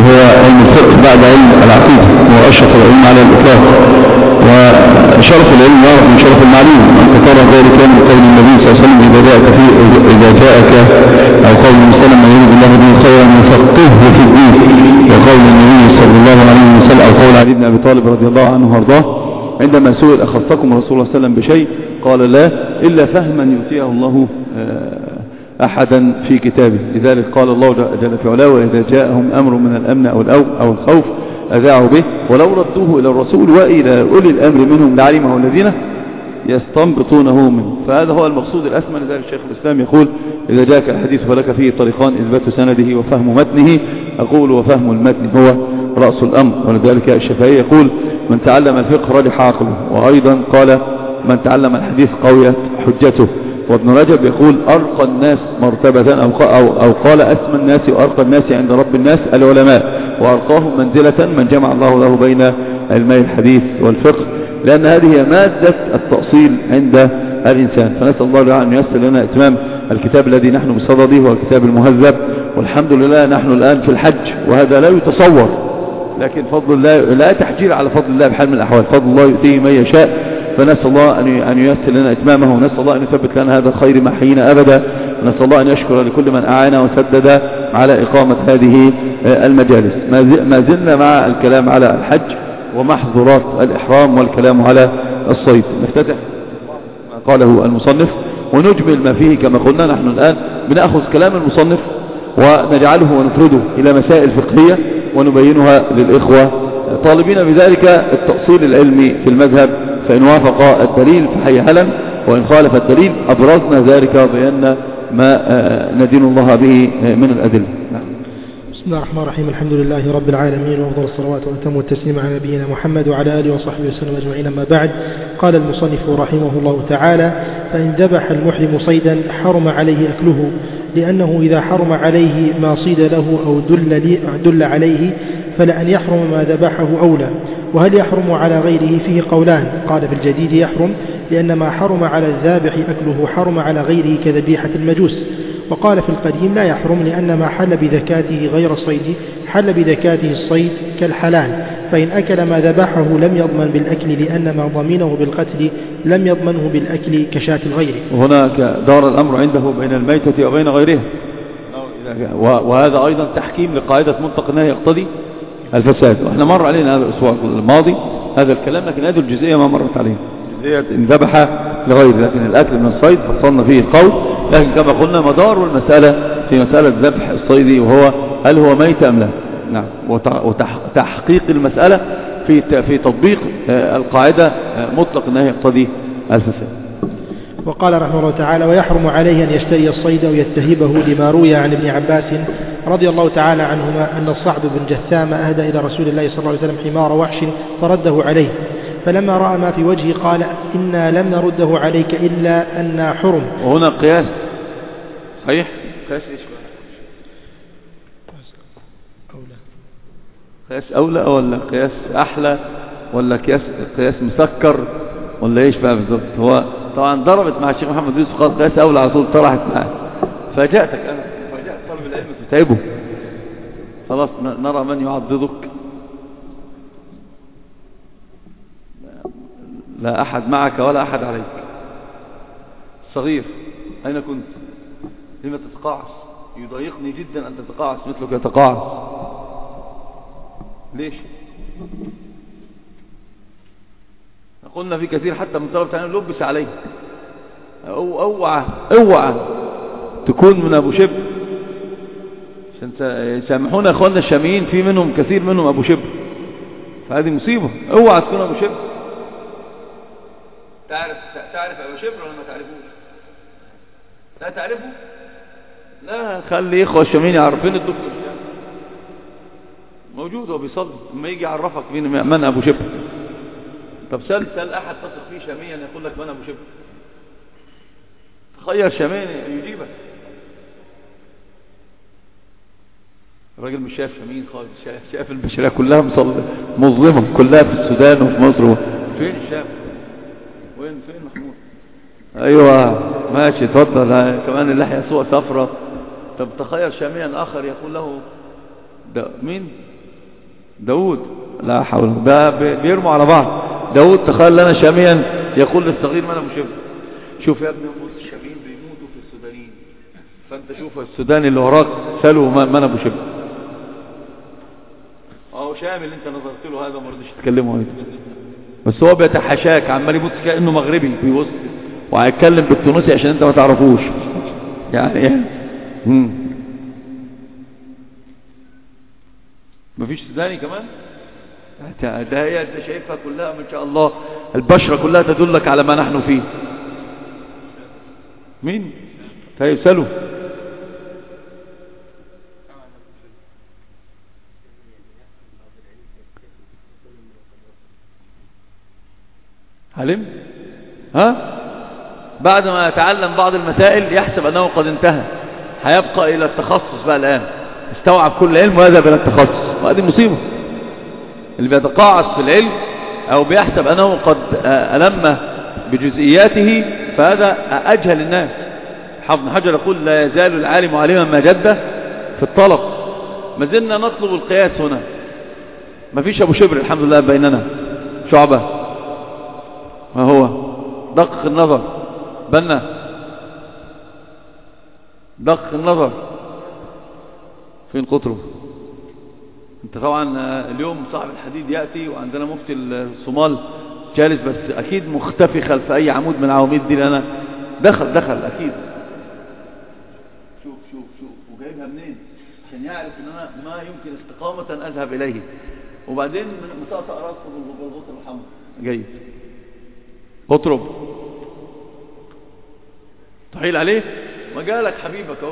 وهو علم الفقه بعد علم العقيدة، هو أشرف العلم على الإطلاق، وشرف العلم يعرف من شرف المعلوم. أنت ترى ذلك من قول النبي صلى الله عليه وسلم إذا جاءك أو قول المسلم من يريد الله به خيرا يفقهه في الدين، وقول النبي صلى الله عليه وسلم أو قول علي بن أبي طالب رضي الله عنه وارضاه عندما سئل أخصكم رسول الله صلى الله عليه وسلم بشيء قال لا إلا فهما يؤتيه الله أحدا في كتابه. لذلك قال الله جل في علاه وإذا جاءهم أمر من الأمن أو الخوف أذاعوا به ولو ردوه إلى الرسول وإلى أولي الأمر منهم لعلمه الذين يستنبطونه منه. فهذا هو المقصود الأسمى. لذلك الشيخ الإسلام يقول إذا جاءك الحديث فلك فيه طريقان إثبات سنده وفهم متنه. أقول وفهم المتن هو رأس الأمر. ولذلك الشافعي يقول من تعلم الفقه رجح عقله، وأيضا قال من تعلم الحديث قويت حجته. وابن رجب يقول أرقى الناس مرتبة أو قال أسمى الناس وأرقى الناس عند رب الناس العلماء، وأرقاهم منزلة من جمع الله له بين علمي الحديث والفقه، لأن هذه هي مادة التأصيل عند الإنسان. فنسأل الله أن ييسر لنا إتمام الكتاب الذي نحن بصدده هو الكتاب المهذب. والحمد لله نحن الآن في الحج، وهذا لا يتصور، لكن فضل الله لا تحجير على فضل الله بحال من الأحوال، فضل الله يؤتيه من يشاء. فنسأل الله أن ييسر لنا إتمامه، ونسأل الله أن يثبت لنا هذا الخير ما حيينا أبدا. نسأل الله أن يشكر لكل من أعان وسدد على إقامة هذه المجالس. ما زلنا مع الكلام على الحج ومحظورات الإحرام والكلام على الصيد. نفتتح ما قاله المصنف ونجمل ما فيه. كما قلنا نحن الآن بنأخذ كلام المصنف ونجعله ونفرده إلى مسائل فقهية ونبينها للإخوة، طالبين بذلك التأصيل العلمي في المذهب. فإن وافق الدليل فحي هلا، وإن خالف الدليل أبرزنا ذلك وبينا ما ندين الله به من الأدلة. بسم الله الرحمن الرحيم. الحمد لله رب العالمين، وأفضل الصلوات وأتم التسليم على نبينا محمد وعلى آله وصحبه وسلم أجمعين. أما بعد، قال المصنف رحمه الله تعالى: فإن ذبح المحرم صيدا حرم عليه أكله، لأنه إذا حرم عليه ما صيد له أو دل عليه فلأن يحرم ما ذبحه أولى. وهل يحرم على غيره؟ فيه قولان. قال في الجديد يحرم لأن ما حرم على الذابح أكله حرم على غيره كذبيحة المجوس. وقال في القديم لا يحرم لأن ما حل بذكاته غير الصيد حل بذكاته الصيد كالحلال، فإن أكل ما ذبحه لم يضمن بالأكل لأن ما ضمنه بالقتل لم يضمنه بالأكل كشاة الغير. وهناك دار الأمر عنده بين الميتة وبين غيرها، وهذا أيضا تحكيم لقاعدة منطق النهي يقتضي الفساد. وإحنا مر علينا هذا الأسبوع الماضي هذا الكلام، لكن هذه الجزئية ما مرت علينا، جزئية إن ذبح لغير، لكن الأكل من الصيد فصلنا فيه القول. لكن كما قلنا مدار المسألة في مسألة ذبح الصيد وهو هل هو ميت أم لا. نعم. وتحقيق المسألة في تطبيق القاعدة مطلق النهي يقتضي الفساد. وقال رحمه الله تعالى: ويحرم عليه أن يشتري الصيد أو يتهبه، لما روي عن ابن عباس رضي الله تعالى عنهما أن الصعب بن جثام أهدى إلى رسول الله صلى الله عليه وسلم حمار وحش فرده عليه، فلما رأى ما في وجهه قال: إنا لم نرده عليك إلا أن حرم. وهنا قياس صحيح. قياس إيش؟ قياس أولى ولا قياس أحلى ولا قياس مسكر ولا إيش بقى بالضبط؟ هو طبعا ضربت مع الشيخ محمد يوسف قال قياس أولى على طول، طرحت معاه. فجاءتك أنا وجاءت طالب العلم تتعبه، خلاص نرى من يعضدك. لا أحد معك ولا أحد عليك. صغير أين كنت؟ لما تتقاعس؟ يضايقني جدا أن تتقاعس مثلك يتقاعس. ليش؟ قلنا في كثير حتى من طلبة العلم لبس عليه. اوعى تكون من أبو شبر. سامحونا يا اخواننا الشاميين، في منهم كثير منهم أبو شبر، فهذه مصيبة. اوعى تكون أبو شبر. تعرف أبو شبر ولا ما تعرفوش؟ لا تعرفه؟ لا، خلي إخوة الشاميين يعرفين. الدكتور موجود وبيصلي، لما يجي يعرفك من أبو شبر. طب سأل أحد تثق فيه شاميا يقول لك من أبو شبر. تخير شاميا يجيبك. الراجل مش شايف شاميين خالص، شايف البشرية كلها مظلمة، كلها في السودان وفي مصر. فين الشام؟ فين محمود؟ أيوة ماشي اتفضل. كمان اللحية سوء صفرة. طب تخير شاميا آخر يقول له مين؟ داود. لا حول. ده بيرموا على بعض. داود تخيل لنا شاميا يقول للصغير ما انا مشبه. شوف يا ابني بص الشاميين بيموتوا في السودانيين، فانت شوف السوداني اللي وراك سأله ما انا مشبه. اهو شامل انت نظرت له هذا ما رضيش تكلمه هيدا، بس هو بيتحاشاك عمال يبص كأنه مغربي بيبص وهيتكلم بالتونسي عشان انت ما تعرفوش يعني ايه. مفيش سوداني كمان. ده هي انت شايفها كلها ما شاء الله البشرة كلها تدلك على ما نحن فيه. مين؟ طيب سألوا. علم؟ ها؟ بعد ما يتعلم بعض المسائل يحسب أنه قد انتهى، هيبقى إلى التخصص بقى الآن، استوعب كل علم ويذهب إلى التخصص، وهذه مصيبة. اللي بيتقاعس في العلم أو بيحسب أنه قد ألم بجزئياته فهذا أجهل الناس. حافظ حجر يقول لا يزال العالم عالما ما جد في الطلب. ما زلنا نطلب القياس هنا. ما فيش أبو شبر الحمد لله بيننا. شعبة ما هو دقق النظر. بنا دقق النظر. فين قطره؟ انت طبعا اليوم صاحب الحديد يأتي وعندنا مفتي الصومال جالس، بس اكيد مختفي خلف اي عمود من عواميد دي. انا دخل اكيد. شوف وجايبها منين عشان يعرف ان انا ما يمكن استقامة اذهب اليه، وبعدين مساطة راسه بالغوط الحمر. جيد. اطرب تحيل عليه ما جالك حبيبك اهو.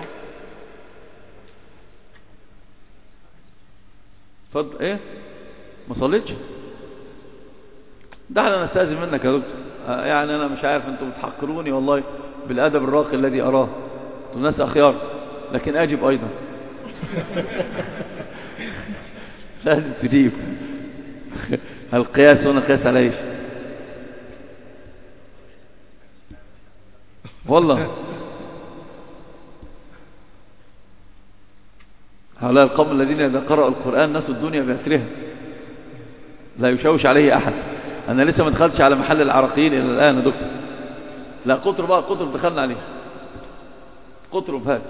اتفضل. ايه ما صليتش؟ ده احنا نستاذن منك يا دكتور. يعني انا مش عارف انتم بتحقروني والله بالادب الراقي الذي اراه. انتم ناس اخيار لكن اجب ايضا. لازم تجيب. القياس هنا قياس على ايش؟ والله هؤلاء القوم الذين إذا قرأوا القرآن نسوا الدنيا بأسرها، لا يشوش عليه أحد. أنا لسه ما دخلتش على محل العراقيين إلى الآن يا دكتور. لا قطر بقى، قطر دخلنا عليه. قطر بهذا.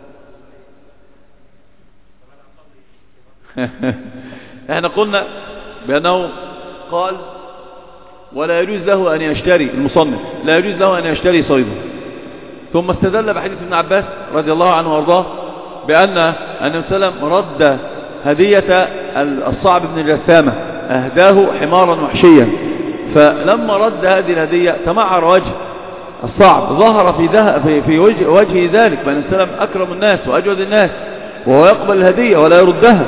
احنا قلنا بأنه قال ولا يجوز له أن يشتري، المصنف لا يجوز له أن يشتري صيدا. ثم استدل بحديث ابن عباس رضي الله عنه وارضاه بأن النبي صلى الله عليه وسلم رد هدية الصعب بن الجثامة، أهداه حمارا وحشيا، فلما رد هذه الهدية تمعر وجه الصعب، ظهر في وجه ذلك بأن النبي صلى الله عليه وسلم أكرم الناس وأجود الناس وهو يقبل الهدية ولا يردها.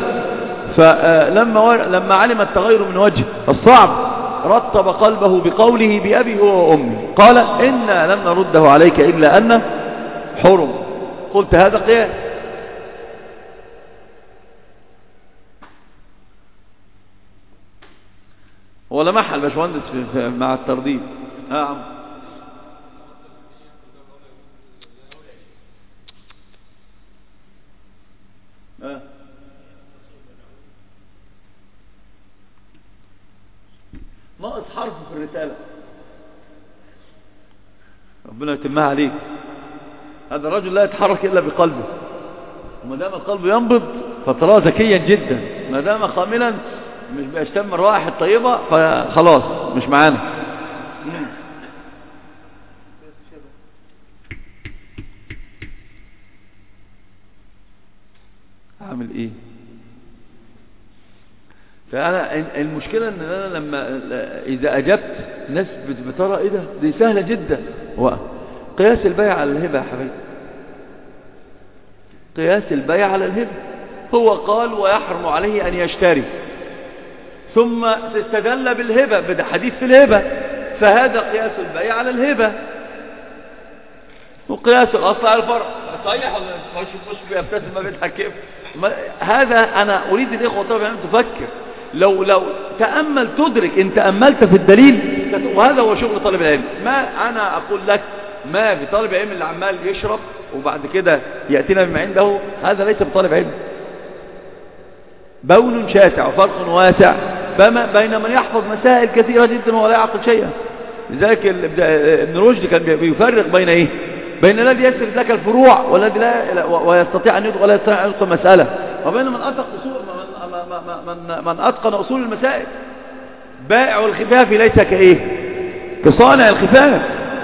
فلما علم التغير من وجه الصعب رطب قلبه بقوله بأبي هو وأمي، قال إنا لم نرده عليك إلا أن حرم. قلت هذا قياس. ولا محل باشمهندس مع الترديد. عم ناقص حرف في الرسالة، ربنا يتمها عليك. هذا الرجل لا يتحرك إلا بقلبه، وما دام القلب ينبض فتراه ذكيا جدا، ما دام خاملا مش بيشتم روائح الطيبة فخلاص مش معانا. اعمل ايه؟ فأنا المشكلة ان انا لما اذا اجبت ناس بترى ايه ده، دي سهلة جدا. قياس البيع على الهبة يا حبيبي، قياس البيع على الهبة. هو قال ويحرم عليه ان يشتري، ثم استدل بالهبة بدا حديث في الهبة، فهذا قياس البيع على الهبة، وقياس الاصل على الفرع. صحيح ولا مش بيبتسم ما بيضحك كيف؟ هذا انا اريد الاخوه طبعا ان تفكر، لو تامل تدرك، ان تاملت في الدليل، وهذا هو شغل طالب العلم. ما انا اقول لك ما في طالب علم اللي عمال يشرب وبعد كده ياتينا بما عنده، هذا ليس بطالب علم. بون شاسع وفرق واسع بين من يحفظ مسائل كثيرة جدا ولا يعقل شيئا. لذلك ابن رشد كان بيفرق بين ايه؟ بين الذي يسرد لك الفروع والذي لا ويستطيع ان يدخل ولا يستطيع ان يدخل مسألة، وبين من اتقن اصول المسائل. بائع الخفاف ليس كايه؟ كصانع الخفاف.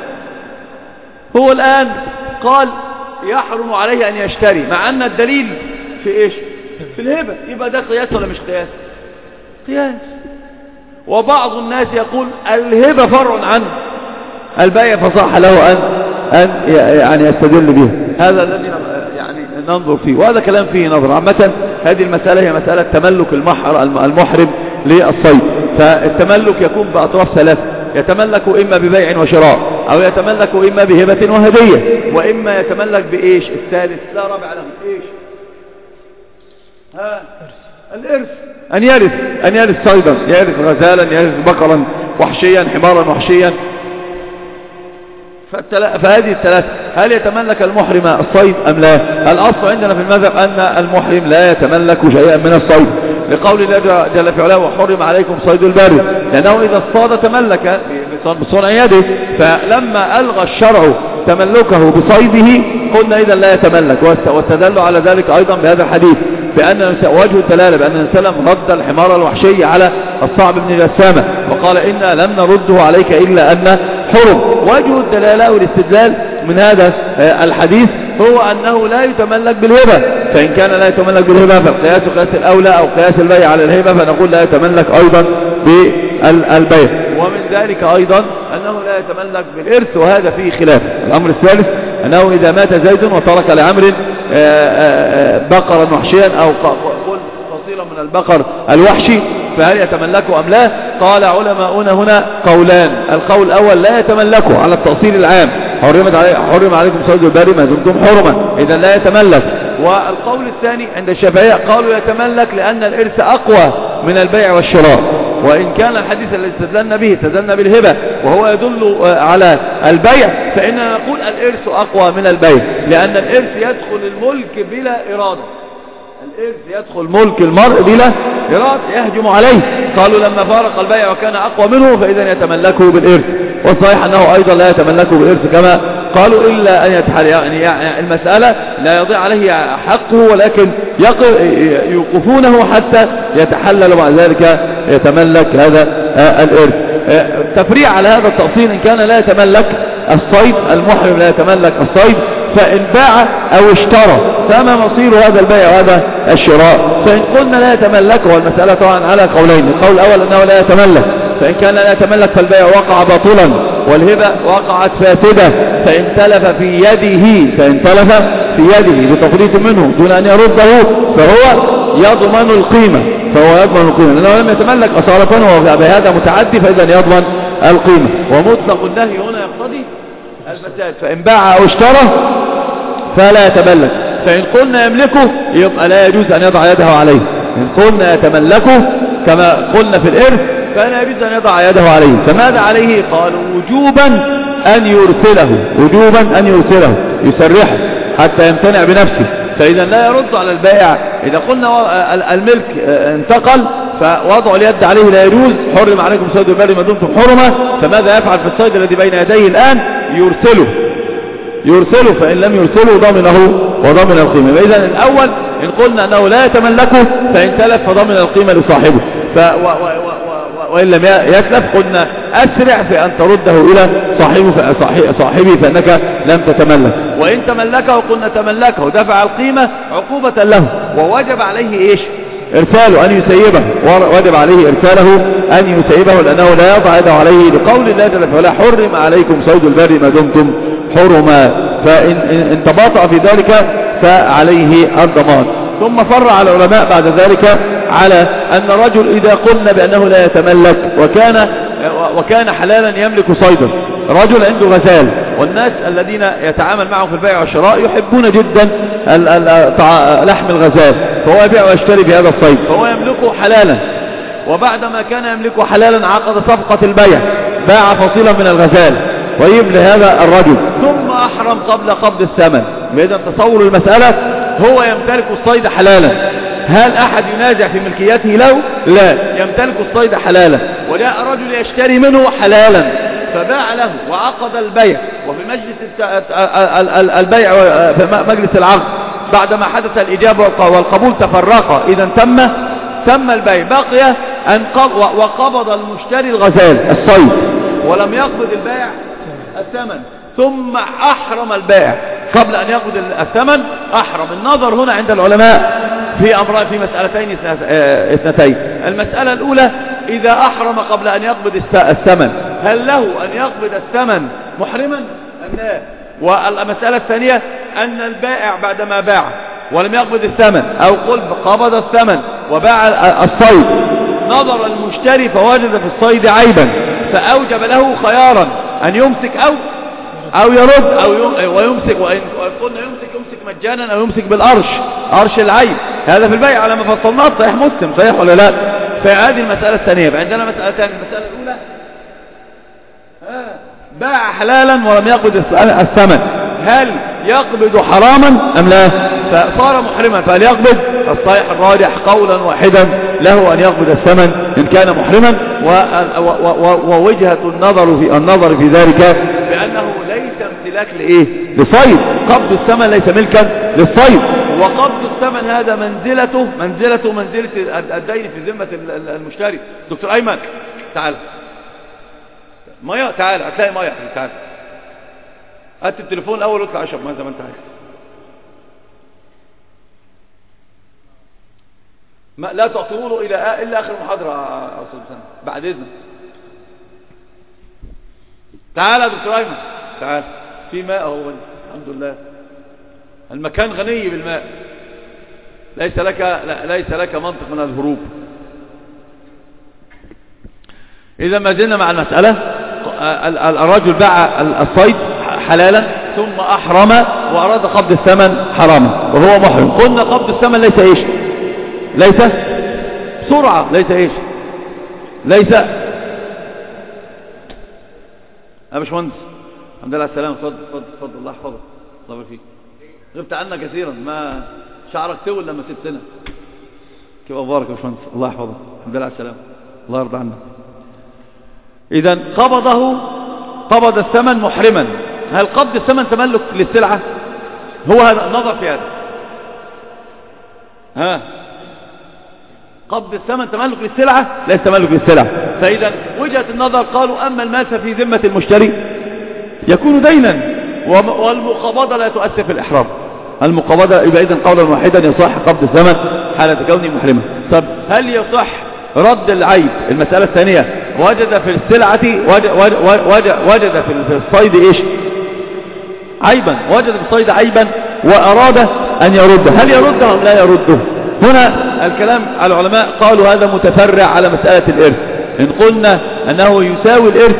هو الان قال يحرم عليه ان يشتري، مع ان الدليل في ايش؟ في الهبة. يبقى ده قياس ولا مش قياس؟ قياس. وبعض الناس يقول الهبة فرع عن البيع فصح له أن يعني يستدل به. هذا الذي يعني ننظر فيه، وهذا كلام فيه نظر. عامة هذه المسألة هي مسألة تملك المحرم للصيد. فالتملك يكون بأطراف ثلاثة، يتملك إما ببيع وشراء، أو يتملك إما بهبة وهدية، وإما يتملك بإيش؟ الثالث لا رابع له، إيش؟ الإرث. أن يرث صيدا، يرث غزالا، يرث بقرا وحشيا، حمارا وحشيا. فهذه الثلاثة هل يتملك المحرم الصيد أم لا؟ الأصل عندنا في المذهب أن المحرم لا يتملك شيئا من الصيد، لقول الله جل في علاه وحرم عليكم صيد البر، لأنه إذا اصطاد تملك بصنع يده. فلما ألغى الشرع تملكه بصيده قلنا إذا لا يتملك. واستدلوا على ذلك أيضا بهذا الحديث، بأن وجه الدلالة بأن النبي صلى الله عليه وسلم رد الحمار الوحشي على الصعب بن جسامة وقال إنا لم نرده عليك إلا أن حرم. وجه الدلالة والاستدلال من هذا الحديث هو أنه لا يتملك بالهبة، فإن كان لا يتملك بالهبة فالقياس قياس الأولى أو قياس البيع على الهبة، فنقول لا يتملك أيضا بالبيع. ومن ذلك أيضا أنه لا يتملك بالإرث، وهذا فيه خلاف. الأمر الثالث أنه إذا مات زيد وترك لعمر بقرا وحشيا أو فصيلا من البقر الوحشي فهل يتملكه أم لا؟ قال علماؤنا هنا قولان. القول الأول لا يتملكه على التأصيل العام، حرم عليكم صيد البر ما دمتم حرما، إذا لا يتملك. والقول الثاني عند الشافعية قالوا يتملك لأن الإرث أقوى من البيع والشراء. وإن كان الحديث الذي استدلنا به استدلنا بالهبة وهو يدل على البيع، فإننا نقول الإرث أقوى من البيع، لأن الإرث يدخل الملك بلا إرادة. الإرث يدخل ملك المرء بلا إرادة، يهجم عليه. قالوا لما فارق البيع وكان أقوى منه فإذا يتملكه بالإرث. والصحيح أنه أيضا لا يتملكه بالإرث كما قالوا، إلا أن يتحل يعني المسألة لا يضيع عليه حقه، ولكن يوقفونه حتى يتحلل ومع ذلك يتملك هذا الإرث. تفريع على هذا التأصيل، إن كان لا يتملك الصيد المحرم لا يتملك الصيد، فإن باع أو اشترى فما مصير هذا البيع وهذا الشراء؟ فإن قلنا لا يتملك، والمسألة طبعا على قولين. القول الأول أنه لا يتملك، فإن كان لا يتملك فالبيع وقع باطلا والهبة وقعت فاسدة. فإن تلف في يده بتفريط منه دون أن يرده فهو يضمن القيمة، لأنه لم يتملك أصالة وهو بهذا متعدي، فإذا يضمن القيمة. ومطلق النهي هنا يقتضي الفساد. فإن باع أو اشترى فلا يتملك. فإن قلنا يملكه يبقى لا يجوز أن يضع يده عليه. إن قلنا يتملكه كما قلنا في الإرث فلا يجوز أن يضع يده عليه. فماذا عليه؟ قالوا وجوبا أن يرسله يسرحه حتى يمتنع بنفسه. فإذا لا يرد على البائع. إذا قلنا الملك انتقل فوضع اليد عليه لا يجوز، حرم عليكم صيد البر ما دمتم حرما. فماذا يفعل في الصيد الذي بين يديه الآن؟ يرسله، فإن لم يرسله ضمنه وضمن القيمة. فإذا الأول إن قلنا أنه لا يتملكه فإن تلف فضمن القيمة لصاحبه، وإن لم يتلف قلنا أسرع في أن ترده إلى صاحبه فإنك لم تتملك. وإن تملكه قلنا تملكه دفع القيمة عقوبة له، ووجب عليه إيش؟ إرساله أن يسيبه، وجب عليه إرساله أن يسيبه، لأنه لا يضع يده عليه لقول الله جل وعلا حرم عليكم صيد البر ما دمتم حرما. فإن تباطأ في ذلك فعليه الضمان. ثم فرع العلماء بعد ذلك على أن رجل إذا قلنا بأنه لا يتملك وكان حلالا يملك صيدا، رجل عنده غزال، والناس الذين يتعامل معهم في البيع والشراء يحبون جدا لحم الغزال، فهو يبيع ويشتري بهذا الصيد، فهو يملكه حلالا. وبعدما كان يملكه حلالا عقد صفقة البيع، باع فصيلا من الغزال طيب لهذا الرجل، ثم أحرم قبل قبض الثمن. إذا تصور المسألة، هو يمتلك الصيد حلالا، هل أحد ينازع في ملكيته له؟ لا، يمتلك الصيد حلالا، وجاء رجل يشتري منه حلالا فباع له وعقد البيع، وفي مجلس البيع في مجلس العقد بعدما حدث الإجابة والقبول تفرقا، إذا تم البيع، بقي أن وقبض المشتري الغزال الصيد ولم يقبض البائع الثمن، ثم أحرم البائع قبل أن يقبض الثمن، أحرم. النظر هنا عند العلماء في مسألتين اثنتين. المسألة الأولى إذا أحرم قبل أن يقبض الثمن هل له أن يقبض الثمن محرما أم لا؟ والمسألة الثانية أن البائع بعدما باع ولم يقبض الثمن أو قبض الثمن وباع الصيد، نظر المشتري فوجد في الصيد عيبا فأوجب له خيارا أن يمسك أو يرد ويمسك، وإن قلنا يمسك مجانا أو يمسك أرش العيب. هذا في البيع على ما فصلناه، صحيح مسلم، صحيح ولا لا؟ فهذه المسألة الثانية. عندنا مسألتان. المسألة الأولى باع حلالا ولم يقبض الثمن، هل يقبض حراما أم لا؟ فصار محرما، فهل يقبض؟ الصحيح الراجح قولا واحدا له أن يقبض الثمن إن كان محرما، ووجهة النظر في ذلك بأنه ليس امتلاك لصيد، قبض الثمن ليس ملكا للصيد، وقبض الثمن هذا منزلة الدين في ذمة المشتري. دكتور أيمن تعال، مياه، تعال هتلاقي مياه، تعال هات التليفون الأول واطلع اشرب مياه زي ما انت عايز. لا تعطوه إلا آخر محاضرة يا أستاذ سامي بعد إذنك. تعال يا دكتور أيمن، تعال، في ماء اهو، الحمد لله، المكان غني بالماء، ليس لك منطق من الهروب. إذا ما زلنا مع المسألة، الرجل باع الصيد حلالا ثم أحرم وأراد قبض الثمن حراما وهو محرم. قلنا قبض الثمن ليس سرعة، ليس يا باشمهندس، الحمد لله على السلامة، اتفضل الله يحفظك، الله يبارك فيك، غبت عنا كثيرا، ما شعرك تول لما سبتنا. كيف أخبارك يا باشمهندس؟ الله يحفظك، الحمد لله على السلامة، الله يرضى عنك. إذا قبض الثمن محرما، هل قبض الثمن تملك للسلعة؟ هو هذا النظر في هذا. قبض الثمن تملك للسلعة؟ ليس تملك للسلعة. فإذا وجهة النظر قالوا أما المال ففي ذمة المشتري يكون دينا، والمقابضة لا تؤثر في الإحرام. المقابضة يبقى إذن قولا واحدا يصح قبض الثمن حالة كونه محرما. طب هل يصح رد العيب؟ المسألة الثانية، وجد في السلعة وجد في الصيد عيبا، وجد في الصيد عيبا وأراد أن يرده، هل يرده أم لا يرده؟ هنا الكلام على العلماء قالوا هذا متفرع على مسألة الإرث. إن قلنا أنه يساوي الإرث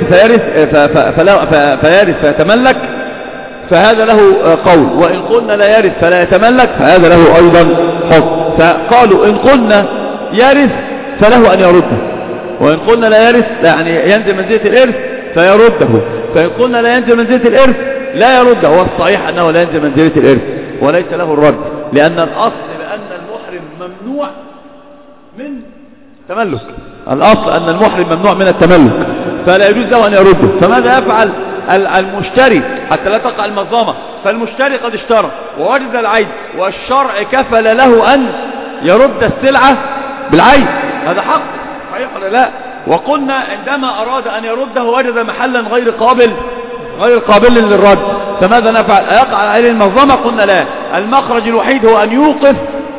فيرث فيتملك فهذا له قول، وإن قلنا لا يرث فلا يتملك فهذا له أيضا حكم. فقالوا إن قلنا يرث فله أن يرده، وإن قلنا لا يرث يعني ينزل منزلة الإرث فيرده، فإن قلنا لا ينزل منزلة الإرث لا يرده. والصحيح أنه لا ينزل منزلة الإرث وليس له الرد، لأن الأصل بأن المحرم ممنوع من تملك، الأصل أن المحرم ممنوع من التملك فلا يجوز له أن يرده. فماذا يفعل المشتري حتى لا تقع المظلمة؟ فالمشتري قد اشترى ووجد العيب، والشرع كفل له أن يرد السلعة بالعيب، هذا حق، صحيح ولا لا؟ وقلنا عندما أراد أن يرده وجد محلا غير قابل للرد، فماذا نفعل؟ يقع عليه المظلمة؟ قلنا لا، المخرج الوحيد هو أن يوقف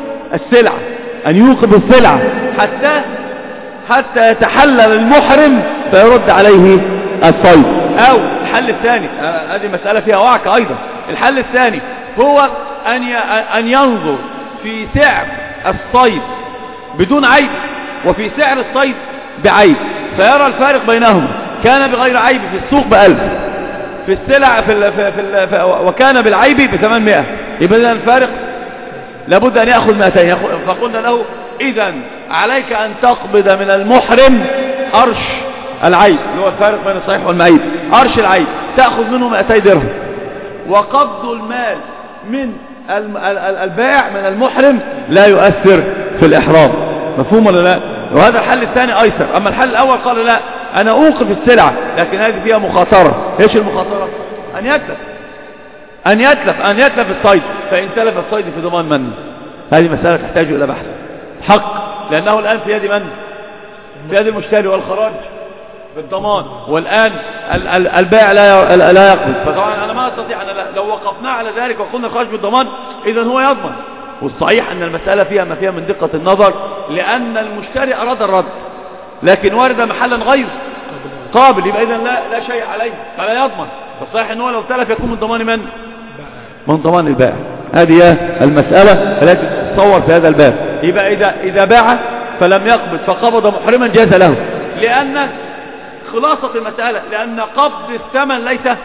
السلعة حتى يتحلل المحرم فيرد عليه الصيد. أو الحل الثاني، هذه مسألة فيها وعكة أيضا، الحل الثاني هو أن ينظر في سعر الصيد بدون عيب وفي سعر الصيد بعيب، فيرى الفارق بينهما، كان بغير عيب في السوق ب1000 في السلع وكان بالعيب ب800، يبقى الفارق لابد أن يأخذ 200. فقلنا له إذن عليك أن تقبض من المحرم أرش العيب، اللي هو الفارق بين الصحيح والمعيب، أرش العيب تأخذ منه 200 درهم، وقبض المال من البائع من المحرم لا يؤثر في الإحرام. مفهوم ولا لا؟ وهذا الحل الثاني أيسر. أما الحل الأول قال لا، أنا أوقف السلعة لكن هذه فيها مخاطرة. إيش المخاطرة؟ أن يتلف الصيد، فإن تلف الصيد في ضمان من؟ هذه مسألة تحتاج إلى بحث حق، لأنه الآن في يد من؟ في يد المشتري، والخراج بالضمان، والآن البائع لا يقبل. فطبعا أنا ما أستطيع، أنا لو وقفنا على ذلك وقلنا الخراج بالضمان إذن هو يضمن. والصحيح أن المسألة فيها ما فيها من دقة النظر، لأن المشتري أراد الرد لكن ورد محلا غير قابل، يبقى إذن لا شيء عليه فلا يضمن. فالصحيح أنه لو تلف يكون من ضمان من؟ من ضمان البائع. هذه المسألة التي تتصور في هذا الباب. يبقى إذا باع فلم يقبض فقبض محرما جاز له، لأن خلاصة المسألة لأن قبض الثمن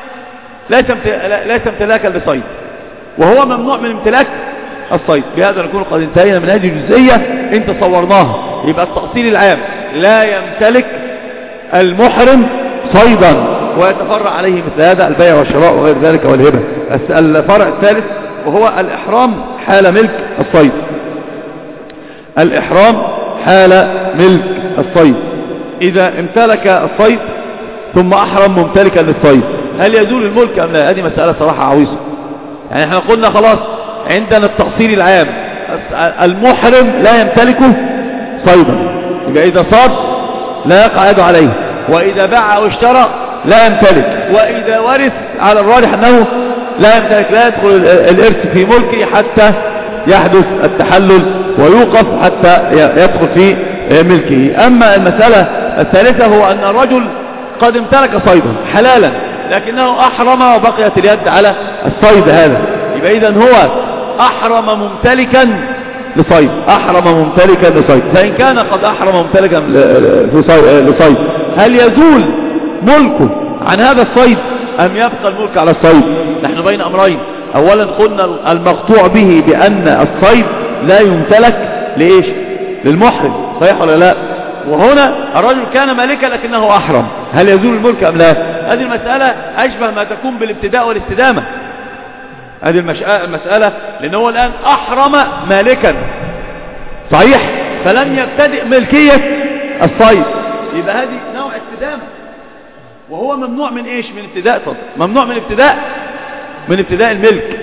ليس امتلاكا للصيد، وهو ممنوع من امتلاك الصيد. بهذا نكون قد انتهينا من هذه الجزئية إن تصورناها. يبقى التأصيل العام لا يمتلك المحرم صيدا، ويتفرع عليه مثل هذا البيع والشراء وغير ذلك والهبة. الفرع الثالث وهو الإحرام حال ملك الصيد. الإحرام حال ملك الصيد، إذا امتلك الصيد ثم أحرم ممتلكا للصيد، هل يزول الملك أم لا؟ هذه مسألة صراحة عويصة. يعني احنا قلنا خلاص عندنا التأصيل العام المحرم لا يمتلك صيدا، يبقى إذا صاد لا يقع يده عليه، وإذا باع أو اشترى لا يمتلك، وإذا ورث على الراجح أنه لا يمتلك، لا يدخل الإرث في ملكه حتى يحدث التحلل ويوقف حتى يدخل في ملكه. أما المسألة الثالثة هو أن الرجل قد امتلك صيدا حلالا لكنه أحرم وبقيت اليد على الصيد هذا، يبقى إذن هو أحرم ممتلكا لصيد، فإن كان قد أحرم ممتلكا لصيد هل يزول ملكه عن هذا الصيد أم يبقى الملك على الصيد؟ نحن بين أمرين. أولا قلنا المقطوع به بأن الصيد لا يمتلك لإيش؟ للمحرم، صحيح ولا لا؟ وهنا الرجل كان مالكا لكنه أحرم، هل يزول الملك أم لا؟ هذه المسألة أشبه ما تكون بالابتداء والاستدامة. هذه المسألة لأنه الآن أحرم مالكا صحيح، فلم يبتدئ ملكية الصيد، يبقى هذه نوع استدامة، وهو ممنوع من إيش؟ من ابتداء صد، ممنوع من ابتداء الملك.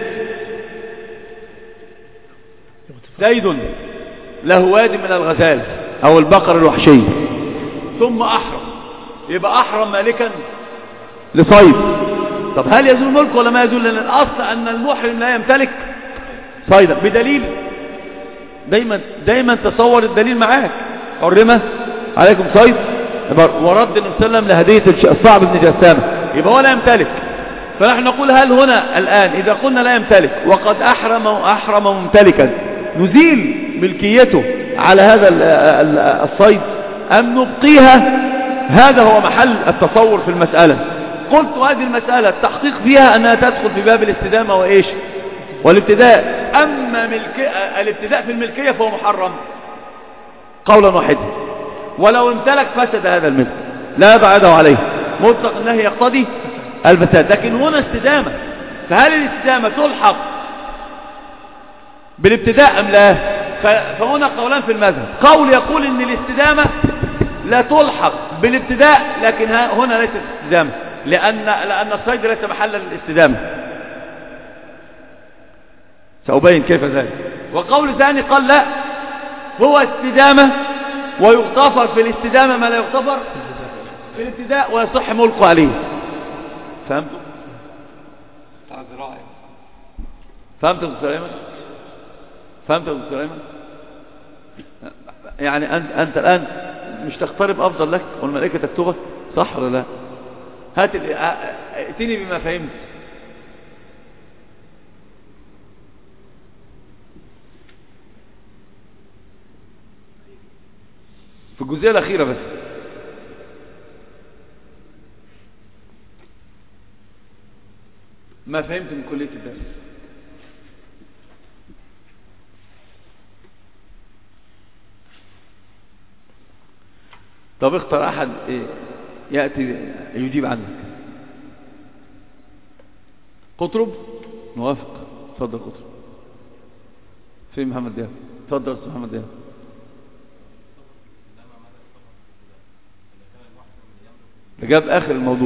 زيد له واد من الغزال أو البقر الوحشي ثم أحرم، يبقى أحرم مالكا لصيد. طب هل يزول ملك ولا ما يزول؟ لأن الأصل أن المحرم لا يمتلك صيدا بدليل، دايما تصور الدليل معاك، حرمة عليكم صيد ورد النبي صلى الله عليه وسلم لهدية الصعب بن جسامة، يبقى هو لا يمتلك. فنحن نقول هل هنا الآن إذا قلنا لا يمتلك وقد أحرم ممتلكا نزيل ملكيته على هذا الصيد أم نبقيها؟ هذا هو محل التصور في المسألة. قلت هذه المسألة التحقيق فيها أنها تدخل في باب الاستدامة وإيش؟ والابتداء. أما الابتداء في الملكية فهو محرم قولا واحدا، ولو امتلك فسد هذا الملك، لا يضع يده عليه، مطلق النهي يقتضي الفساد. لكن هنا استدامة، فهل الاستدامة تلحق بالابتداء أم لا؟ فهنا قولان في المذهب، قول يقول ان الاستدامة لا تلحق بالابتداء، لكن هنا ليست استدامة لأن الصيد ليس محلا للاستدامة، سأبين كيف ذلك. وقول ثاني قال لا، هو استدامة ويغتفر في الاستدامة ما لا يغتفر في الابتداء ويصح ملقه عليه. فهمتم؟ فهمتم سليمان؟ فهمتم سليمان؟ يعني أنت الآن مش تقترب أفضل لك والملائكة تكتبك، صح ولا لا؟ ائتني بما فهمت. في الجزئية الأخيرة بس. ما فهمت من كلية الدرس؟ طب اختر أحد يأتي يجيب عنك. قطرب موافق، تفضل قطرب. في محمد دياب، تفضل محمد دياب. جاب آخر الموضوع.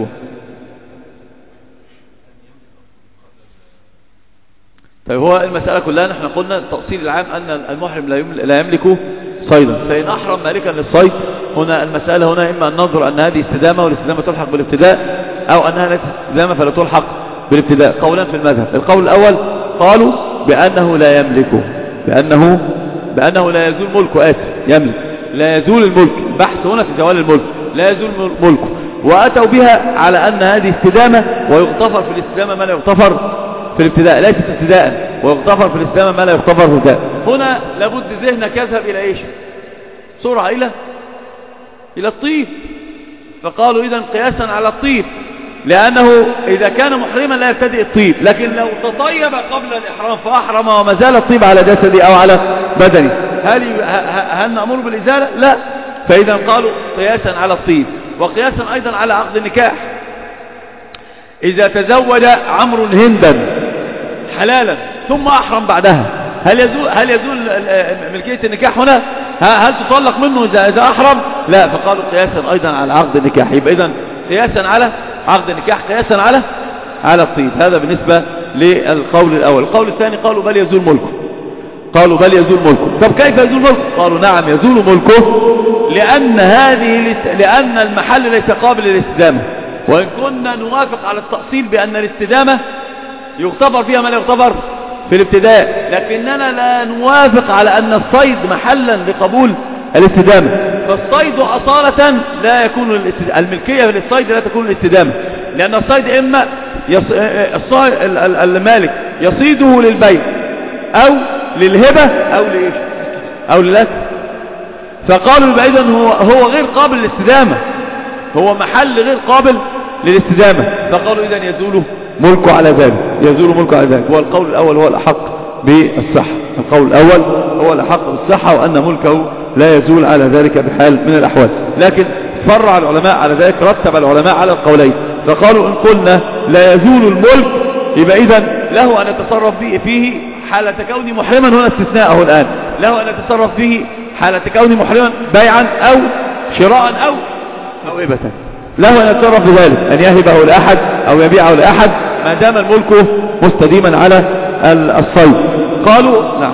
طيب هو المسألة كلها نحن قلنا التأصيل العام أن المحرم لا يملك صيدا، فإن أحرم مالكا للصيد هنا المسألة هنا إما أن ننظر أن هذه استدامة والاستدامة تلحق بالابتداء، أو أنها ليست استدامة فلا تلحق بالابتداء. قولان في المذهب. القول الأول قالوا بأنه لا يملكه، بأنه لا يزول ملكه، يملك، لا يزول الملك، بحث هنا في زوال الملك، لا يزول ملكه، وأتوا بها على أن هذه استدامة ويغتفر في الاستدامة ما لا يغتفر في الابتداء، ليست ابتداء، ويغتفر في الاستدامة ما لا يغتفر في الابتداء. هنا لابد ذهنك يذهب إلى إيش؟ سرعة إلى الطيب. فقالوا إذن قياسا على الطيب، لأنه إذا كان محرما لا يبتدئ الطيب، لكن لو تطيب قبل الإحرام فأحرم وما زال الطيب على جسدي أو على بدني، هل نأمر بالإزالة؟ لا. فإذا قالوا قياسا على الطيب، وقياسا أيضا على عقد النكاح. إذا تزوج عمرو هندا حلالا ثم أحرم بعدها، هل يزول ملكية النكاح هنا؟ هل تطلق منه إذا أحرم؟ لا. فقالوا قياسا أيضا على عقد النكاح. يبقى إذن قياسا على عقد النكاح، قياسا على الطيب. هذا بالنسبة للقول الأول. القول الثاني قالوا بل يزول ملكه، طب كيف يزول ملكه؟ قالوا نعم يزول ملكه، لأن المحل ليس قابل للاستدامة، وإن كنا نوافق على التأصيل بأن الاستدامة يغتفر فيها ما لا يغتفر في الابتداء، لكننا لا نوافق على أن الصيد محلا لقبول الاستدامة. فالصيد أصالة لا يكون الملكية للصيد لا تكون الاستدامة، لأن الصيد إما المالك يصيده للبيع أو للهبة أو للأكل. فقالوا يبقى إذن هو غير قابل للاستدامة، هو محل غير قابل للاستدامة. فقالوا إذن يزول ملكه على ذلك، هو القول الأول هو الأحق بالصحة، وأن ملكه لا يزول على ذلك بحال من الأحوال. لكن فرع العلماء على ذلك، رتب العلماء على القولين، فقالوا إن قلنا لا يزول الملك يبقى إذن له أن يتصرف فيه حالة كوني محرما، هنا استثناءه الآن، له أن يتصرف فيه حالة كوني محرما بيعا أو شراء أو هبة، له أن يتصرف بذلك، أن يهبه لأحد أو يبيعه لأحد ما دام الملك مستديما على الصيد. قالوا نعم.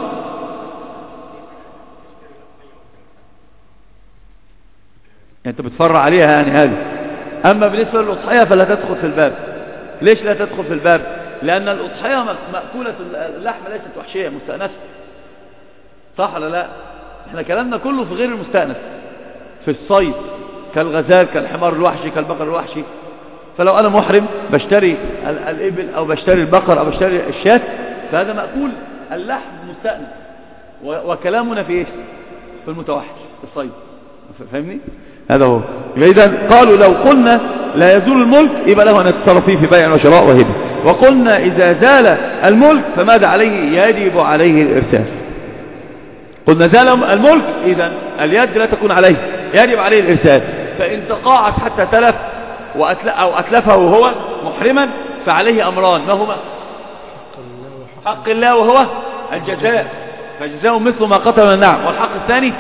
أنت بتفرع عليها يعني هذه. أما بالنسبة للأضحية فلا تدخل في الباب. ليش لا تدخل في الباب؟ لأن الأضحية مأكولة اللحم ليست وحشية مستأنسة، صح ولا لا؟ احنا كلامنا كله في غير المستأنس، في الصيد، كالغزال، كالحمار الوحشي، كالبقر الوحشي. فلو أنا محرم بشتري الإبل أو بشتري البقر أو بشتري الشاة، فهذا مأكول اللحم مستأنس، وكلامنا في إيش؟ في المتوحش، في الصيد. فهمني؟ هذا هو. إذا قالوا لو قلنا لا يزول الملك يبقى له أن يتصرف فيه في بيع وشراء وهبة، وقلنا إذا زال الملك فماذا عليه؟ يجب عليه الإرسال. قلنا زال الملك إذا اليد لا تكون عليه، يجب عليه الإرسال. فإن تقاعد حتى تلف أو أتلفه وهو محرما فعليه أمران، ما هما؟ حق الله وهو الجزاء، فجزاء مثل ما قتل من النعم. والحق الثاني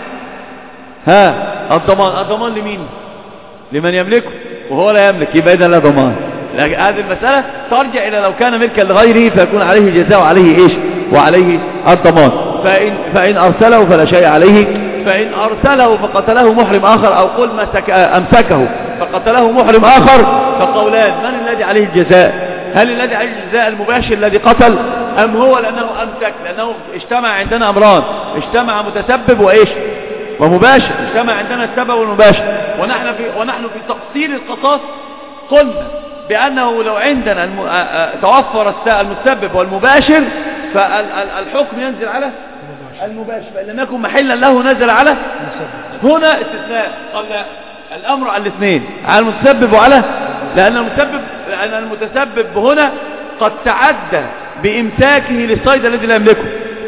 الضمان لمين؟ لمن يملكه وهو لا يملك، يبقى إذا لا ضمان. لكن هذه المسألة ترجع إلى لو كان ملكا لغيره فيكون عليه جزاء وعليه إيش؟ وعليه الضمان. فإن أرسله فلا شيء عليه، فإن أرسله فقتله محرم آخر، أو قل أمسكه فقتله محرم آخر، فقولان: من الذي عليه الجزاء؟ هل الذي عليه الجزاء المباشر الذي قتل، أم هو لأنه أمسك؟ لأنه اجتمع عندنا أمران، اجتمع متسبب وإيش؟ ومباشر. اجتمع عندنا السبب والمباشر. ونحن في تقصير القصاص قلنا بأنه لو عندنا توفر المتسبب والمباشر فالحكم ينزل على المباشر، فإن لم يكن محلا له نزل على هنا استثناء. قال الأمر على الاثنين، على المتسبب وعلى، لأن المتسبب هنا قد تعدى بإمساكه للصيد الذي لا يملكه،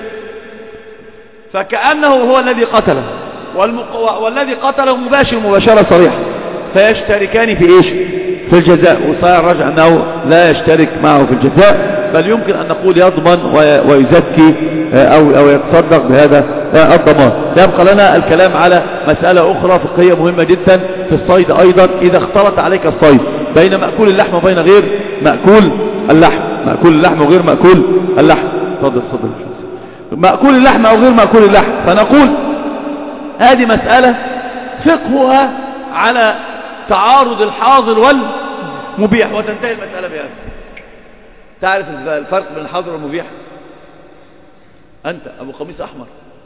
فكأنه هو الذي قتله، والذي قتله مباشر مباشرة صريحة، فيشتركان في إيش؟ في الجزاء. وصار الرجع أنه لا يشترك معه في الجزاء، بل يمكن أن نقول يضمن ويزكي أو يتصدق بهذا الضمان. يبقى لنا الكلام على مسألة أخرى فقهية مهمة جدا في الصيد أيضا. إذا اختلط عليك الصيد بين مأكول اللحم وبين غير مأكول اللحم، مأكول اللحم وغير مأكول اللحم، تفضل مأكول اللحم أو غير مأكول اللحم، فنقول هذه مسألة فقهها على تعارض الحاضر والمبيح، وتنتهي المسألة بهذا. تعرف الفرق بين الحاضر والمبيح؟ أنت أبو قميص أحمر،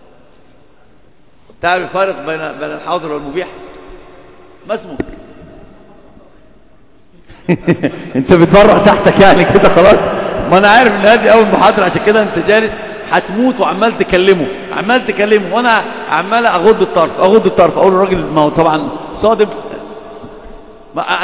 تعرف الفرق بين الحاضر والمبيح؟ ما اسمه؟ انت بتبرق تحتك يعني كده خلاص. ما انا عارف ان هذه اول محاضرة، عشان كده انت جالس هتموت وعمال تكلمه وانا عمال اغض الطرف اقول الراجل ما هو طبعا صادم. ما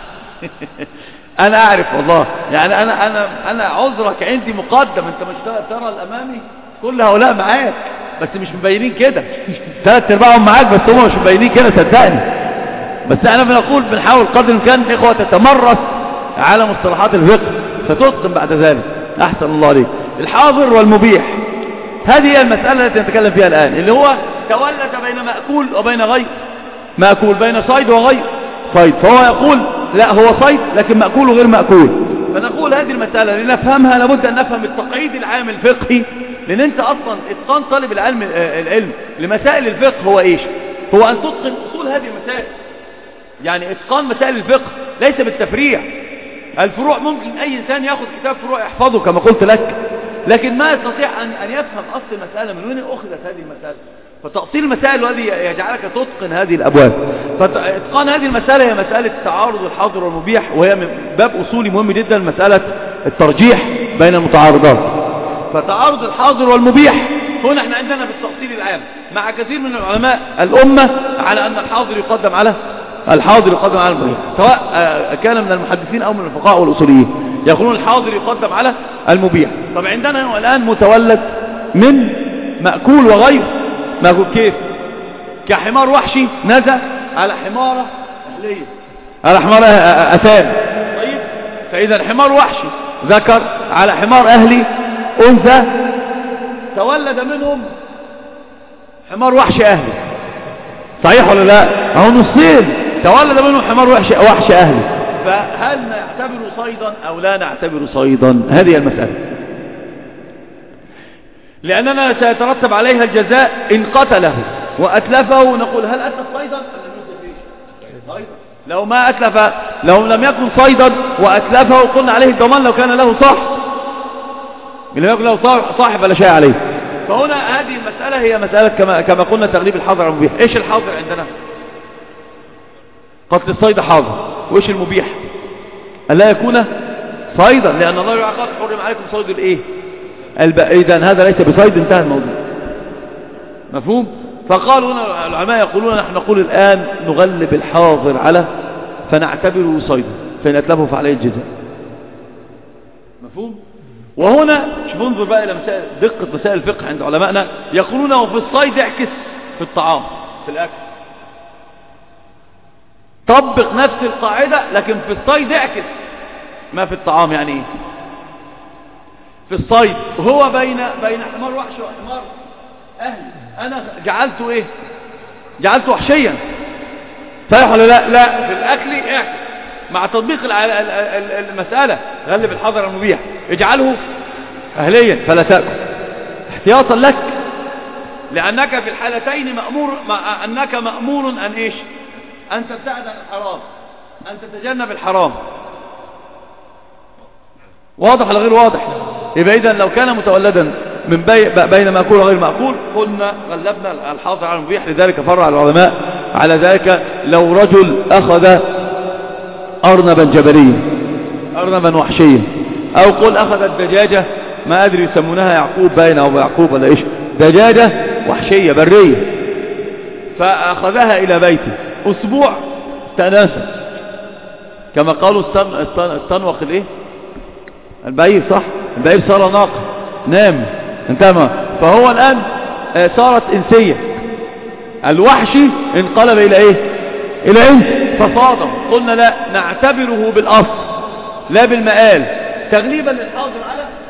انا اعرف والله يعني انا عذرك عندي مقدم. انت مش ترى الامامي كل هؤلاء معاك بس مش مبينين كده، 3/4 معاك بس هم مش مبينين كده صدقني. بس احنا بنحاول قدر الامكان اخوة تتمرس على مصطلحات الفقه فتتقن بعد ذلك. احسن الله عليك. الحاضر والمبيح هذه هي المسألة التي نتكلم فيها الآن، اللي هو تولد بين مأكول وبين غير مأكول، بين صيد وغير صيد. فهو يقول لا هو صيد لكن مأكول وغير مأكول. فنقول هذه المسألة لنفهمها لابد أن نفهم التقعيد العام الفقهي، لأن أنت أصلا إتقان طالب العلم لمسائل الفقه هو إيش؟ هو أن تتقن أصول هذه المسائل. يعني إتقان مسائل الفقه ليس بالتفريع. الفروع ممكن أي إنسان يأخذ كتاب فروع يحفظه كما قلت لك، لكن ما يستطيع أن يفهم أصل المسألة من وين أخذت هذه المسألة. فتأصيل المسائل الذي يجعلك تتقن هذه الأبواب. فإتقان هذه المسألة هي مسألة تعارض الحاضر والمبيح، وهي من باب أصولي مهم جدا مسألة الترجيح بين المتعارضات. فتعارض الحاضر والمبيح هنا احنا عندنا في التأصيل العام مع كثير من العلماء الأمة على أن الحاضر يقدم على المبيح، سواء كان من المحدثين أو من الفقهاء والأصوليين يقولون الحاضر يقدم على المبيح. طب عندنا الآن متولد من مأكول وغير مأكول. كيف؟ كحمار وحشي نزع على حمارة أهلية، على حمار أثان. طيب فإذا الحمار وحشي ذكر على حمار أهلي أنثى، تولد منهم حمار وحشي أهلي، صحيح ولا لا؟ أهو نصين، تولد منهم حمار وحشي أهلي. فهل نعتبر صيدا أو لا نعتبر صيدا؟ هذه المسألة، لأننا سيترتب عليها الجزاء إن قتله وأتلفه. نقول هل أتلف صيدا أم لم يتلف صيدا؟ لو ما أتلف، لو لم يكن صيدا وأتلفه قلنا عليه الضمان لو كان له صاحب، لم يكن له صاحب فلا شيء عليه. فهنا هذه المسألة هي مسألة كما قلنا تغليب الحاضر على المبيح. إيش الحاضر عندنا؟ قتل الصيد حاضر. وإيش المبيح؟ ألا يكون صيدا، لأن الله يعقد حرم عليكم صيد الإيه؟ إذن هذا ليس بصيد، انتهى الموضوع. مفهوم؟ فقالوا هنا العلماء يقولون نحن نقول الآن نغلب الحاضر على فنعتبره صيدا، فإن أتلفه فعليه الجزاء. مفهوم؟ وهنا شوف انظر بقى إلى دقة مسائل الفقه عند علمائنا. يقولون وفي الصيد اعكس في الطعام في الأكل، طبق نفس القاعدة لكن في الصيد اعكس ما في الطعام. يعني ايه؟ في الصيد هو بين حمار وحش وحمار أهلي، أنا جعلته إيه؟ جعلته وحشيا، صحيح ولا لا؟ لا، في الأكل اعكس مع تطبيق المسألة غلب الحاضر المبيح، اجعله أهليا فلا تأكل احتياطا لك، لأنك في الحالتين مأمور أن إيش؟ أن تبتعد عن الحرام، أن تتجنب الحرام. واضح ولا غير واضح؟ يبقى إذن لو كان متولدا من بين مأكول وغير مأكول قلنا غلبنا الحاضر على المبيح. لذلك فرع العلماء على ذلك. لو رجل أخذ أرنبا جبليا، أرنبا وحشيا، أو قل أخذ الدجاجة، ما أدري يسمونها يعقوب باين أو يعقوب ولا إيش، دجاجة وحشية برية، فأخذها إلى بيته أسبوع تناسى، كما قالوا استنوق الإيه؟ البعير، صح؟ البعير صار ناقة نام انتهى. فهو الآن صارت إنسية، الوحشي انقلب إلى إيه؟ إلى إنس فصادم. قلنا لا، نعتبره بالأصل لا بالمآل، تغليبا للحاضر على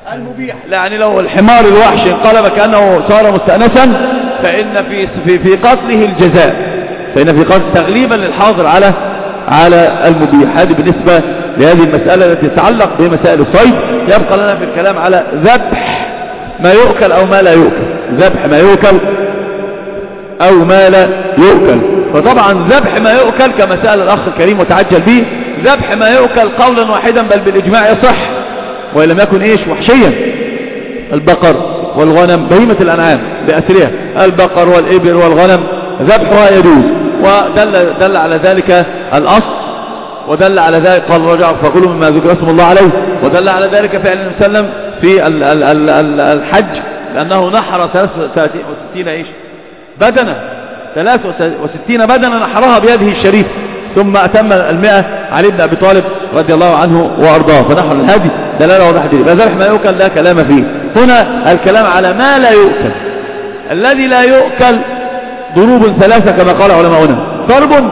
المبيح. يعني لو الحمار الوحش انقلب كأنه صار مستأنسا فإن في قتله الجزاء، فإن في قتل تغليبا للحاضر على المبيح. هذه بالنسبة لهذه المسألة التي تتعلق بمسائل الصيد. يبقى لنا في الكلام على ذبح ما يؤكل أو ما لا يؤكل، ذبح ما يؤكل أو ما لا يؤكل. فطبعا ذبح ما يؤكل كما سأل الأخ الكريم وتعجل به، ذبح ما يؤكل قولا واحدا بل بالإجماع يصح، وإن لم يكن إيش وحشيا. البقر والغنم بهيمة الأنعام بأسرها، البقر والإبل والغنم ذبحها يجوز، ودل على ذلك الأصل، ودل على ذلك قال رجع فكلوا مما ذكر اسم الله عليه، ودل على ذلك فعل النبي صلى الله عليه وسلم في الحج لأنه نحر 63 إيش بدنة، 63 بدنة نحرها بيده الشريف، ثم أتم 100 علي بن أبي طالب رضي الله عنه وأرضاه. فنحر الهدي دلالة واضحة جدا. فذبح ما يؤكل لا كلام فيه. هنا الكلام على ما لا يؤكل. الذي لا يؤكل ضروب ثلاثة كما قال علماؤنا: ضرب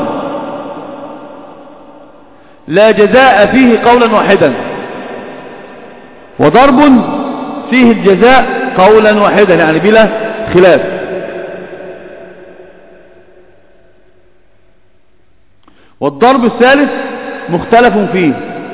لا جزاء فيه قولا واحدا، وضرب فيه الجزاء قولا واحدا يعني بلا خلاف. والضرب الثالث مختلف فيه.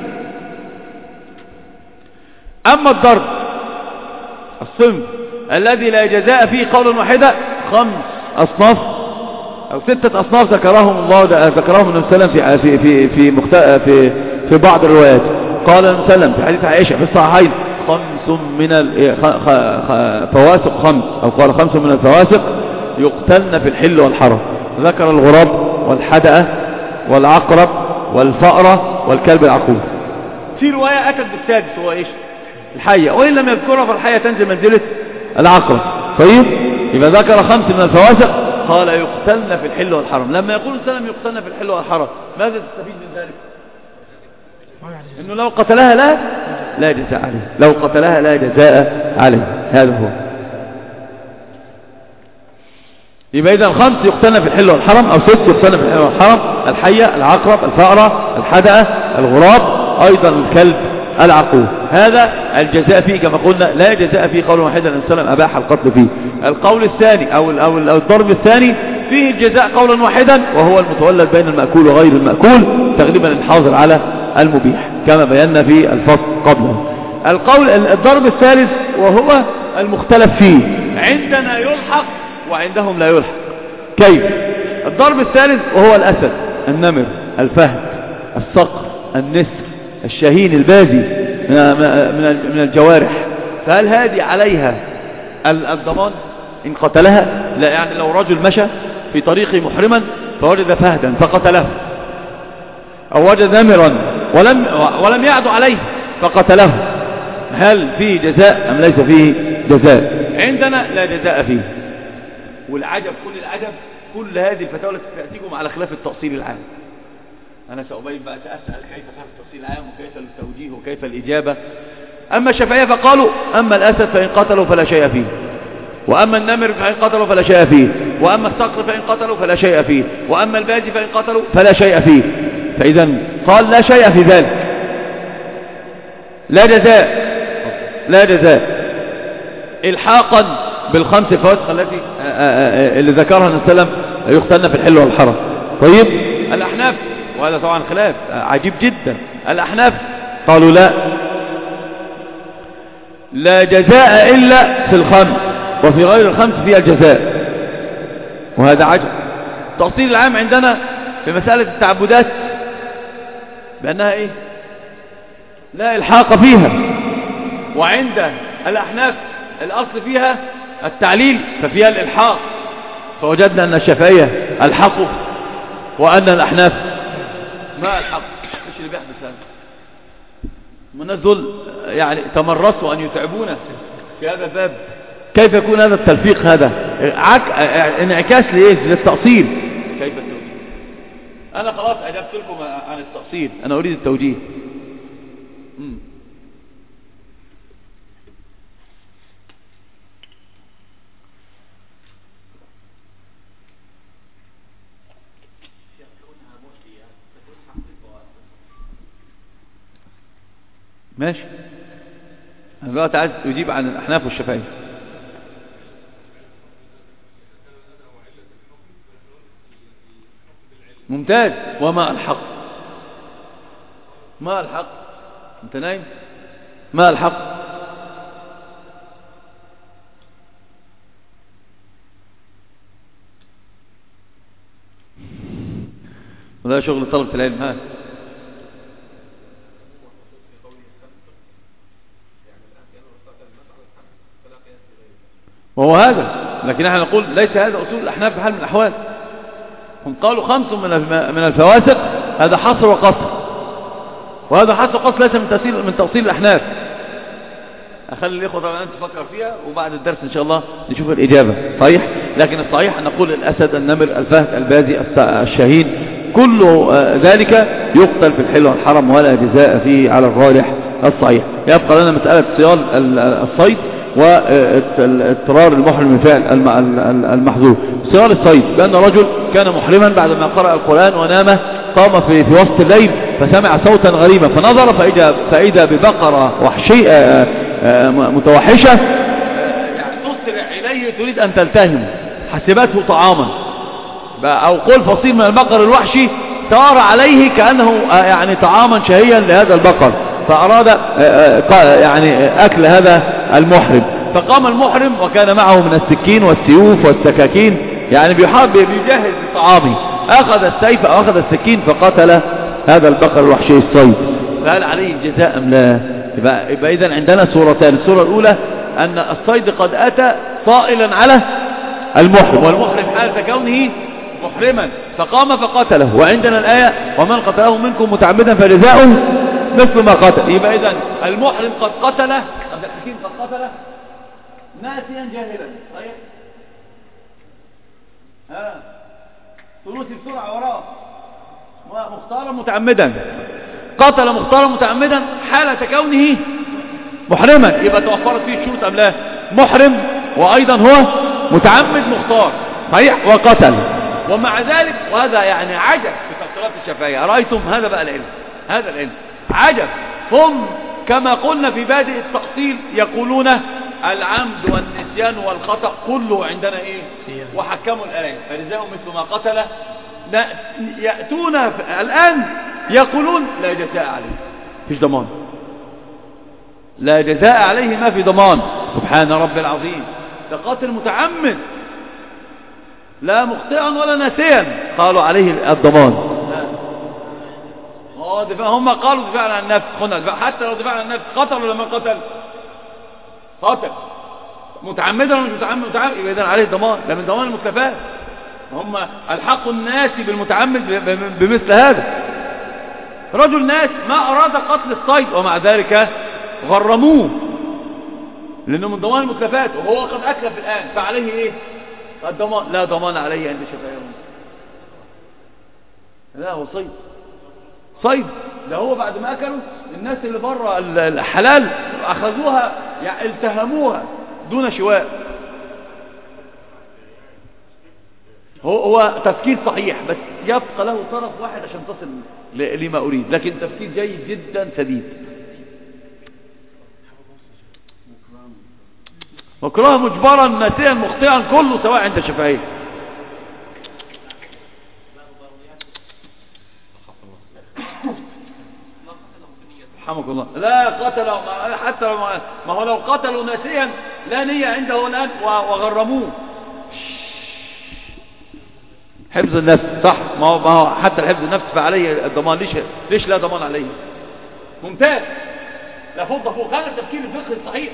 أما الضرب الصنف الذي لا جزاء فيه قولا واحدا 5 أصناف أو 6 أصناف ذكرهم الله ذكرهم النبي صلى الله عليه وسلم في بعض الروايات. قال النبي صلى الله عليه وسلم في حديث عائشة في الصحيحين: 5 من الفواسق 5، أو قال 5 من الفواسق يقتلن في الحل والحرم. ذكر الغراب والحدأة والعقرب والفأرة والكلب العقور. في رواية أتت بالسادس هو إيش؟ الحية، وإن لم يذكرها فالحية تنزل منزلة العقرب. طيب، إذا ذكر 5 من الفواسق قال يقتلن في الحل والحرم. لما يقول السلام يقتلن في الحل والحرم ماذا تستفيد من ذلك؟ إنه لو قتلها لا جزاء عليه، لو قتلها لا جزاء عليه. هذا هو. يبقى إذا 5 يقتلن في الحل والحرم، أو 6 يقتلن في الحل والحرم: الحية، العقرب، الفأرة، الحدأة، الغراب، أيضا الكلب العقور. هذا الجزاء فيه كما قلنا لا جزاء فيه قول واحدا. النبي صلى الله عليه وسلم أباح القتل فيه. القول الثاني أو الضرب الثاني فيه الجزاء قولا واحدا، وهو المتولد بين المأكول وغير المأكول تغليبا الحاضر على المبيح كما بينا في الفصل قبله. الضرب الثالث وهو المختلف فيه، عندنا يلحق وعندهم لا يلحق. كيف؟ الضرب الثالث وهو الأسد، النمر، الفهد، الصقر، النسر، الشاهين البازي من الجوارح. فهل هذه عليها الضمان إن قتلها؟ لا. يعني لو رجل مشى في طريقه محرما فوجد فهدا فقتله، أو وجد نمرا ولم يعد عليه فقتله، هل فيه جزاء أم ليس فيه جزاء؟ عندنا لا جزاء فيه. والعجب كل العجب كل هذه الفتاوى التي تأتيكم على خلاف التأصيل العام. أنا سأبين بقى سأسأل كيف خلاف التأصيل العام وكيف التوجيه وكيف الإجابة. أما الشافعية فقالوا: أما الأسد فإن قتلوا فلا شيء فيه، وأما النمر فإن قتلوا فلا شيء فيه، وأما الصقر فإن قتلوا فلا شيء فيه، وأما البازي فإن قتلوا فلا شيء فيه. فإذا قال لا شيء في ذلك، لا جزاء الحاقا بالخمس فواسق التي اللي ذكرها النبي صلى الله عليه وسلم يقتلن في الحل والحرم. طيب، الأحناف وهذا طبعا خلاف عجيب جدا. الأحناف قالوا لا جزاء إلا في الخمس، وفي غير الخمس فيها الجزاء. وهذا عجب. التأصيل العام عندنا في مسألة التعبدات بأنها إيه؟ لا إلحاق فيها. وعند الأحناف الأصل فيها التعليل ففيها الإلحاق. فوجدنا أن الشافعية الحقوا وأن الأحناف ما الحق. مش اللي بيحدث هذا؟ منزل يعني تمرسوا أن يتعبونا في هذا الباب. كيف يكون هذا التلفيق؟ هذا انعكاس لإيه؟ للتأصيل. كيف التوجيه؟ أنا خلاص أجبت لكم عن التأصيل، أنا أريد التوجيه. ماشي. دلوقتي عايز يجيب عن الأحناف والشافعية. ممتاز. وما الحق؟ ما الحق؟ انت نايم؟ ما الحق؟ وده شغل طلبة العلم. ها وهو هذا، لكن احنا نقول ليس هذا أصول الأحناف بحال من الأحوال. هم قالوا 5 من الفواسق، هذا حصر وقصر، وهذا حصر وقصر ليس من تأصيل الأحناف. أخلي الإخوة طبعا أنت تفكر فيها، وبعد الدرس إن شاء الله نشوف الإجابة. صحيح، لكن الصحيح أن نقول الأسد، النمر، الفهد، البازي، الشاهين، كل ذلك يقتل في الحل والحرم ولا جزاء فيه على الراجح الصحيح. يبقى لنا مسألة صياد الصيد واضطرار المحرم من فعل المحظور. صياد الصيد بأن رجل كان محرما بعدما قرأ القرآن ونام، قام في وسط الليل فسمع صوتا غريبا فنظر فإذا ببقرة وحشية متوحشة تسرع إليه تريد أن تلتهم، حسبته طعاما، أو قول فصيل من البقر الوحشي سار عليه كأنه يعني طعاما شهيا لهذا البقر، فأراد يعني أكل هذا المحرم. فقام المحرم وكان معه من السكين والسيوف والسكاكين، يعني بيجهز لطعامه، أخذ السيف أو أخذ السكين فقتل هذا البقر الوحشي الصيد. فهل عليه جزاء أم لا؟ يبقى إذن عندنا صورتان. الصورة الأولى أن الصيد قد أتى صائلا على المحرم، والمحرم حالة كونه محرما فقام فقتله. وعندنا الآية ومن قتله منكم متعمدا فجزاؤه مثل ما قتل. يبقى إذن المحرم قد قتله، السكين قد قتله ناسيا جاهلا. صحيح؟ ثلثي بسرعة وراه. مختارا متعمدا، قتل مختارا متعمدا حالة كونه محرما. يبقى توفرت فيه الشروط أم لا؟ محرم وأيضا هو متعمد مختار. صحيح؟ وقتل. ومع ذلك، وهذا يعني عجب في تفسيرات الشافعية، أرأيتم هذا بقى العلم، هذا العلم عجب. هم كما قلنا في بادئ التأصيل يقولون العمد والنسيان والخطأ كله عندنا ايه؟ وحكموا الآية فجزاؤهم مثل ما قتل. يأتون الآن يقولون لا جزاء عليه، فيش ضمان، لا جزاء عليه، ما في ضمان. سبحان رب العظيم، ده قاتل متعمد لا مخطئا ولا ناسيا قالوا عليه الضمان. هم قالوا دفاع عن النفس، حتى لو دفاع عن النفس قتل ولا ما قتل؟ قتل متعمدا ولا مش متعمد؟ متعمد، يبقى إذن عليه ضمان، ده من ضمان المكلفات. هم الحق الناس بالمتعمد بمثل هذا. رجل ناس ما أراد قتل الصيد ومع ذلك غرموه لأنه من ضمان المكلفات، وهو قد أكلف الآن، فعليه إيه؟ الضمان. لا ضمان عليه عند الشافعية. لا، هو صيد ده هو بعد ما أكلوا الناس اللي بره الحلال أخذوها، يعني التهموها دون شواء. هو تفكير صحيح، بس يبقى له طرف واحد عشان تصل لما أريد، لكن تفكير جيد جدا سديد. مكره مجبرا ناسيا مخطئا كله سواء عند الشافعية. رحمك الله. لا قتل، حتى ما هو لو قتلوا ناسيا لا نية عنده الآن وغرموه. حفظ النفس صح، ما هو حتى حفظ النفس فعليه الضمان. ليش لا ضمان عليه؟ ممتاز، لا فوق هذا التفكير الفقهي الصحيح.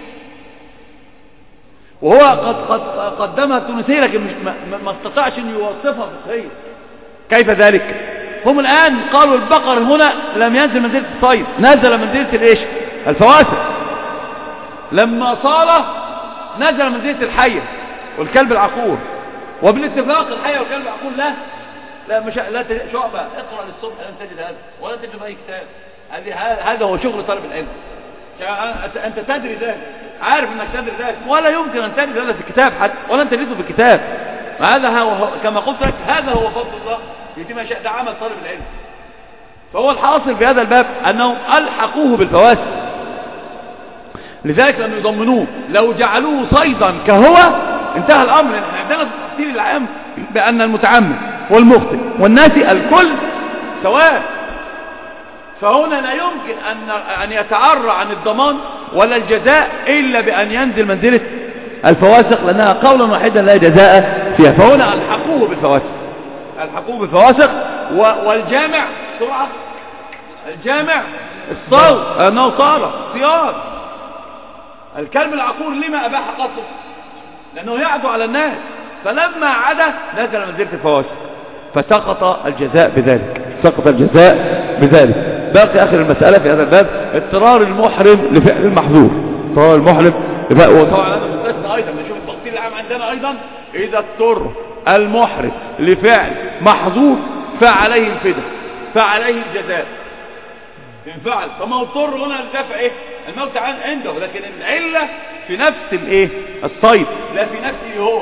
وهو قد قدمها التونسية لكن ما استطاعش ان يوصفها فقهيا. كيف ذلك؟ هم الآن قالوا البقر هنا لم ينزل منزلة الصيد، نزل منزلة الايش؟ الفواسق. لما صال نزل منزلة الحية والكلب العقور، وبالاتفاق الحية والكلب العقور لا شعبة اقرأ للصبح لن تجد هذا ولا تجد أي كتاب. هذا هو شغل طالب العلم. أنت تدري ذلك، عارف أنك تدري ذلك، ولا يمكن أن تجد هذا في الكتاب حتى، ولا أن تجده في الكتاب. هذا هو كما قلت لك، هذا هو فضل الله يتم ما شاء، ده عمل طالب العلم. فهو الحاصل في هذا الباب أنهم ألحقوه بالفواسق. لذلك لم يضمنوه. لو جعلوه صيدا كهو انتهى الأمر. احنا عندنا في التفسير العام بأن المتعمد والمخطئ والناسي الكل سواء. فهنا لا يمكن أن يتعرى عن الضمان ولا الجزاء إلا بأن ينزل منزلة الفواسق، لأنها قولا واحدا لا جزاء فيها. فهنا الحقوه بالفواسق، الحقوه بالفواسق. والجامع سرعة الجامع الصوت أنه صار صياد. الكلب العقور لما أباح قصه؟ لأنه يعدو على الناس، فلما عدا نزل منزلة الفواسق فسقط الجزاء بذلك، سقط الجزاء بذلك. باقي آخر المسألة في هذا الباب اضطرار المحرم لفعل المحظور. اضطرار المحرم وطبعا هذا مستثنى أيضا. نشوف التفصيل العام عندنا أيضا. إذا اضطر المحرم لفعل محظور فعليه الفداء، فعليه الجزاء إن فعل. فما اضطر هنا لدفع ايه الموت عنده، لكن العلة في نفس الايه الصيد لا في نفسه هو.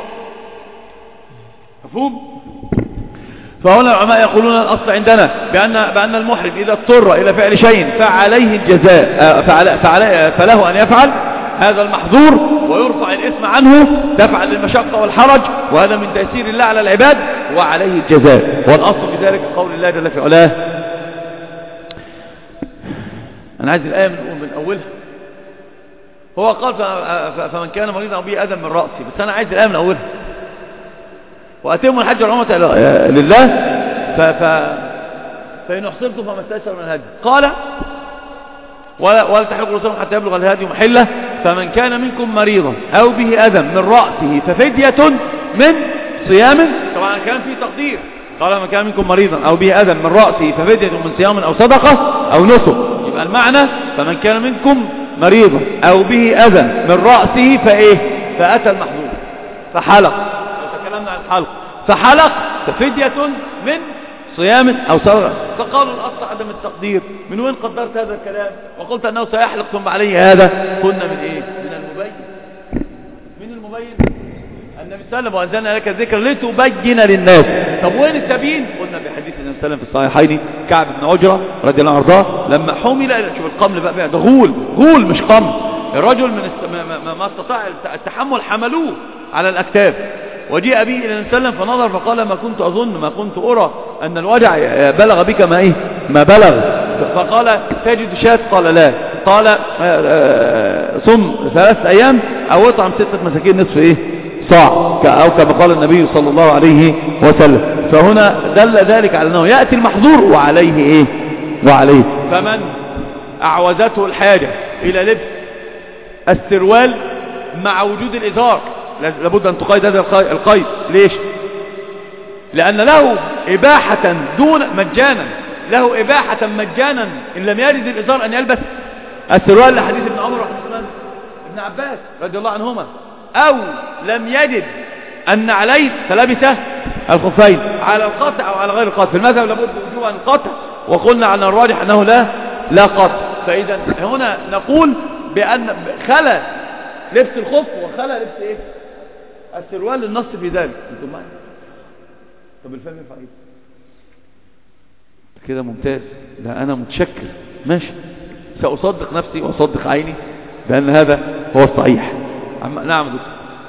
مفهوم؟ فهنا العلماء يقولون الأصل عندنا بأن المحرم إذا اضطر إلى فعل شيء فعليه الجزاء، فله أن يفعل هذا المحظور ويرفع الإثم عنه دفعا للمشقة والحرج، وهذا من تأثير الله على العباد، وعليه الجزاء. والأصل في ذلك قول الله جل في علاه. أنا عايز الآية من أولها. هو قال فمن كان مريضا أو به أذى من رأسه، بس أنا عايز الآية من أولها. وأتموا الحج والعمرة لله فإن أحصرتم فما استيسر من الهدي. قال ولا تحلقوا رؤوسكم حتى يبلغ الهدي محله. فمن كان منكم مريضا أو به أذى من رأسه ففدية من صيام. طبعا كان في تقدير. قال من كان منكم مريضا أو به أذى من رأسه ففدية من صيام أو صدقة أو نسك. يبقى المعنى فمن كان منكم مريضا أو به أذى من رأسه فأتى المحظور فحلق. تكلمنا عن الحلق، فحلق ففدية من صيام أو صدقة. فقالوا الأصل عدم التقدير. من وين قدرت هذا الكلام وقلت أنه سيحلق ثم عليه هذا؟ قلنا من من المبين. من المبين النبي صلى الله عليه وسلم وأنزلنا لك الذكر لتبين للناس. طب وين التبيين؟ قلنا بحديث النبي صلى الله عليه وسلم في الصحيحين كعب بن عجرة رضي الله عنه وارضاه لما حمل إلى شوف القمل بقى ده غول مش قمل. الرجل من ما استطاع التحمل حملوه على الأكتاف وجيء به إلى النبي صلى الله عليه وسلم فنظر فقال ما كنت أظن ما كنت أرى أن الوجع بلغ بك ما بلغ. فقال تجد شاة؟ قال لا. قال صم 3 أيام أو اطعم 6 مساكين نصف صاع أو كما قال النبي صلى الله عليه وسلم. فهنا دل ذلك على أنه يأتي المحظور وعليه وعليه. فمن أعوزته الحاجة إلى لبس السروال مع وجود الإزار لابد أن تقيد هذا القيد. ليش؟ لأن له إباحة مجانا، له إباحة مجانا إن لم يرد الإزار أن يلبس السروال لحديث ابن عمر ابن عباس رضي الله عنهما. أو لم يجد أن عليه فلبس الخفين على القطع أو على غير القطع. في المذهب لابد وجوب عن القطع، وقلنا عن الراجح أنه لا قطع. فإذا هنا نقول بأن خلى لبس الخف وخلى لبس السروال للنص في ذلك. انتم معي؟ طب الفهم ينفع كده ممتاز. لا أنا متشكر ماشي، سأصدق نفسي وأصدق عيني بأن هذا هو الصحيح. نعم دكتور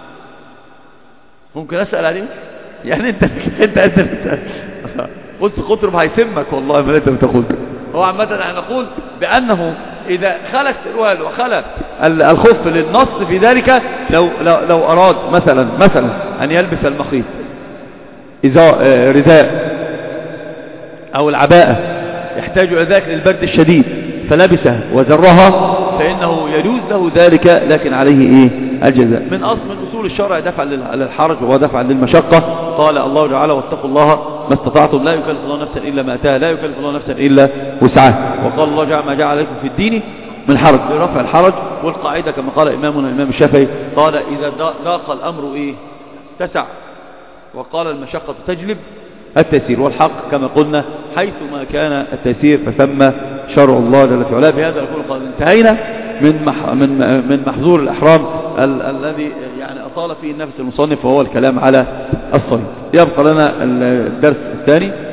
ممكن أسأل عليه؟ يعني انت قلت قطرب هيسمك والله ما انت بتقول. هو عامة احنا نقول بأنه إذا خلى السروال وخلى الخف للنص في ذلك لو أراد مثلا أن يلبس المخيط إذا رداء أو العباءة يحتاج إلى ذلك للبرد الشديد فلبسها وزرها فإنه يجوز له ذلك، لكن عليه الجزاء. من أصل الشرع دفع للحرج ودفع للمشقة. قال الله تعالى واتقوا الله ما استطعتم لا يكلف الله نفسا إلا ما أتاها لا يكلف الله نفسا إلا وسعها. وقال الله ما جعل عليكم في الدين من حرج لرفع الحرج. والقاعدة كما قال إمامنا الإمام الشافعي قال إذا ضاق الأمر تسع، وقال المشقة تجلب التيسير. والحق كما قلنا حيثما كان التيسير فثم شرع الله جل في علاه. بهذا نقول قد انتهينا من محظور الإحرام الذي يعني أطال فيه النفس المصنف وهو الكلام على الصيد. يبقى لنا الدرس الثاني